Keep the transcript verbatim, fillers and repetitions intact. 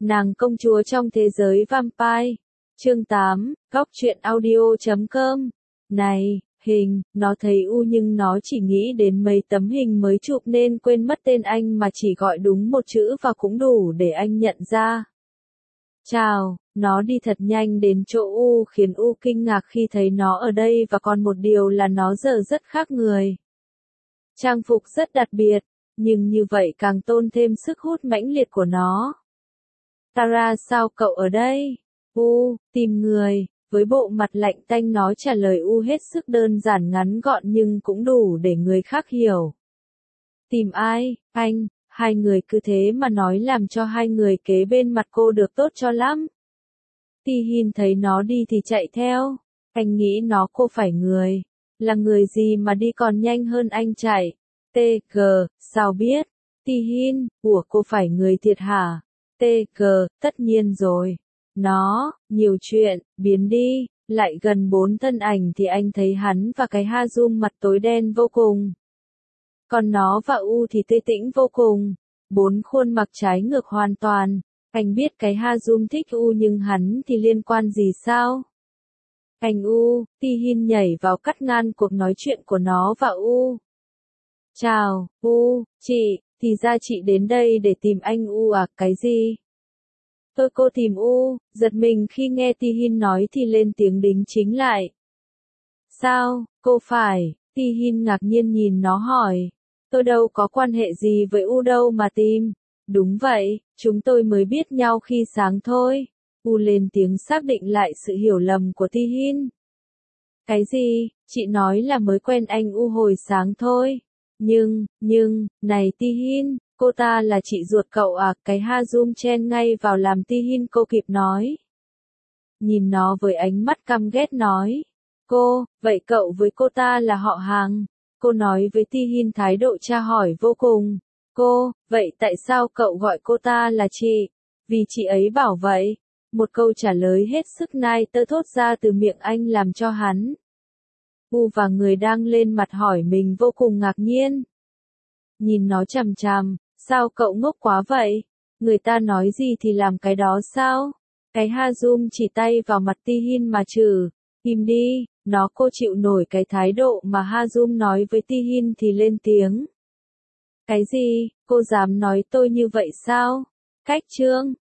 Nàng công chúa trong thế giới vampire. Chương tám, góc truyện audio chấm com. Này, hình, nó thấy u nhưng nó chỉ nghĩ đến mấy tấm hình mới chụp nên quên mất tên anh mà chỉ gọi đúng một chữ và cũng đủ để anh nhận ra. Chào, nó đi thật nhanh đến chỗ u khiến u kinh ngạc khi thấy nó ở đây và còn một điều là nó giờ rất khác người. Trang phục rất đặc biệt, nhưng như vậy càng tôn thêm sức hút mãnh liệt của nó. Tara, sao cậu ở đây? U, tìm người. Với bộ mặt lạnh tanh nó trả lời u hết sức đơn giản ngắn gọn nhưng cũng đủ để người khác hiểu. Tìm ai, anh? Hai người cứ thế mà nói làm cho hai người kế bên mặt cô được tốt cho lắm. Ti-hin thấy nó đi thì chạy theo. Anh nghĩ nó cô phải người. Là người gì mà đi còn nhanh hơn anh chạy? tê giê, sao biết? Ti-hin, của cô phải người thiệt hả? tê giê, tất nhiên rồi. Nó, nhiều chuyện, biến đi, lại gần bốn thân ảnh thì anh thấy hắn và cái Ha-jum mặt tối đen vô cùng. Còn nó và U thì tươi tĩnh vô cùng. Bốn khuôn mặt trái ngược hoàn toàn. Anh biết cái Ha-jum thích U nhưng hắn thì liên quan gì sao? Anh U, Ti-hin nhảy vào cắt ngang cuộc nói chuyện của nó và U. Chào, U, chị, thì ra chị đến đây để tìm anh U à, cái gì? Tôi cô tìm U, giật mình khi nghe Ti-hin nói thì lên tiếng đính chính lại. Sao, cô phải, Ti-hin ngạc nhiên nhìn nó hỏi. Tôi đâu có quan hệ gì với U đâu mà tìm. Đúng vậy, chúng tôi mới biết nhau khi sáng thôi. U lên tiếng xác định lại sự hiểu lầm của Ti-hin. Cái gì, chị nói là mới quen anh U hồi sáng thôi. Nhưng, nhưng, này Ti-hin, cô ta là chị ruột cậu à, cái Ha-jum chen ngay vào làm Ti-hin cô kịp nói. Nhìn nó với ánh mắt căm ghét nói. Cô, vậy cậu với cô ta là họ hàng. Cô nói với Ti-hin thái độ tra hỏi vô cùng. Cô, vậy tại sao cậu gọi cô ta là chị? Vì chị ấy bảo vậy. Một câu trả lời hết sức nai tơ thốt ra từ miệng anh làm cho hắn. U và người đang lên mặt hỏi mình vô cùng ngạc nhiên. Nhìn nó chằm chằm, sao cậu ngốc quá vậy? Người ta nói gì thì làm cái đó sao? Cái Ha-jum chỉ tay vào mặt Ti-hin mà chử. Im đi, nó cô chịu nổi cái thái độ mà Ha-jum nói với Ti-hin thì lên tiếng. Cái gì, cô dám nói tôi như vậy sao? Cách chương,